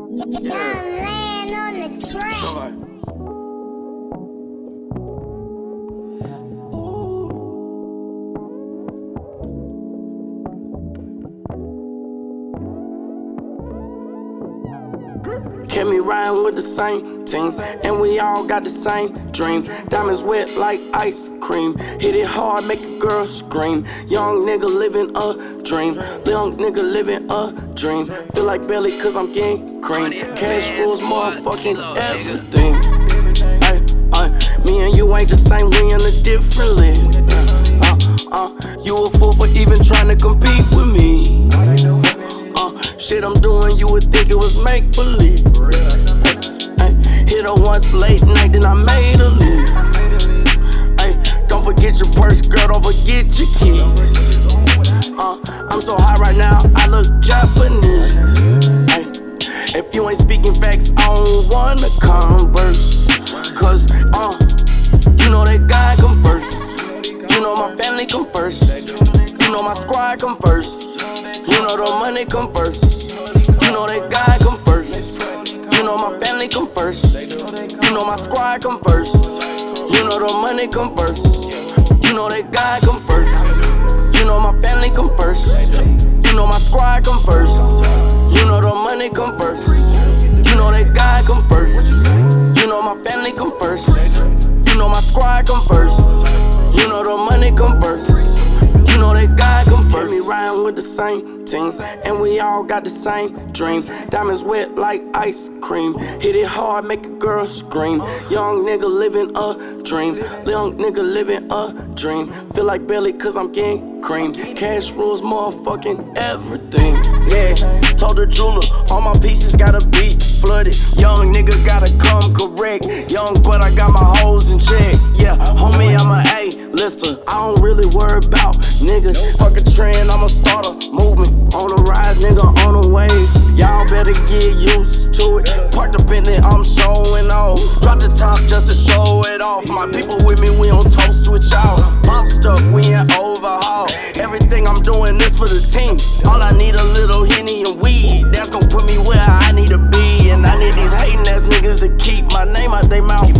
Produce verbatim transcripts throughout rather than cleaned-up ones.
Young land on the track. Sure. Kept me riding with the same team, and we all got the same dream. Diamonds wet like ice cream. Hit it hard, make a girl scream. Young nigga living a dream. Young nigga living a dream. Feel like belly cause I'm getting cream. Cash rules motherfucking everything. Ay, ay, me and you ain't the same, we in a different league. Uh, uh, you a fool for even trying to compete with me. Uh, shit I'm doing, you would think it was make believe. Ay, hit her once late night, then I made her leave. Ay, don't forget your purse, girl, don't forget your keys. Uh, I'm so high right now, I look Japanese. Ay, if you ain't speaking facts, I don't wanna converse. Cause, uh, you know that guy come first. You know my family come first. You know my squad come first. You know the money come first. You know that guy come first. You know my family come first. You know my squad come first. You know the money come first. You know that guy come first. You know my family come first. You know my squad come first. You know the money come first. You know that guy come first. You know my family come first. You know my squad come first. You know the money come first. You know that guy come first. Me riding with the same team, and we all got the same dream. Diamonds wet like ice cream. Hit it hard, make a girl scream. Young nigga living a dream. Young nigga living a dream. Feel like belly cause I'm getting cream. Cash rules motherfucking everything. Yeah, told the jeweler all my pieces gotta be flooded. Young nigga gotta come correct. Young but I got my hoes in check. Yeah, homie I'm a A-lister. I don't really worry about niggas. Fuck a trend, I'ma start a movement. On the rise, nigga, on the wave. Y'all better get used to it. Park the Bentley, I'm showing off. Drop the top just to show it off. My people with me, we on toast with y'all. Pop stuff, we in overhaul. Everything I'm doing is for the team. All I need a little Henny and weed. That's gon' put me where I need to be. And I need these hating ass niggas to keep my name out they mouth.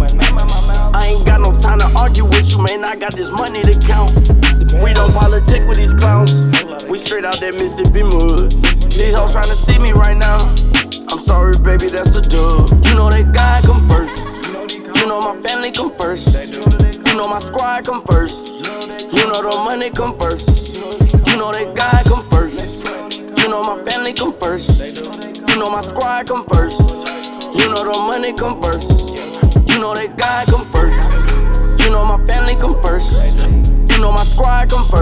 I ain't got no time to argue with you, man. I got this money to count. We don't politic with these clowns. We straight out that Mississippi mud. These hoes tryna see me right now. I'm sorry, baby, that's a dub. You know that guy come first. You know my family come first. You know my squad come first. You know the money come first. You know that guy come first. You know my family come first. You know my squad come first. You know the money come first. You know that guy come first. You know my family come first. You know my squad come first.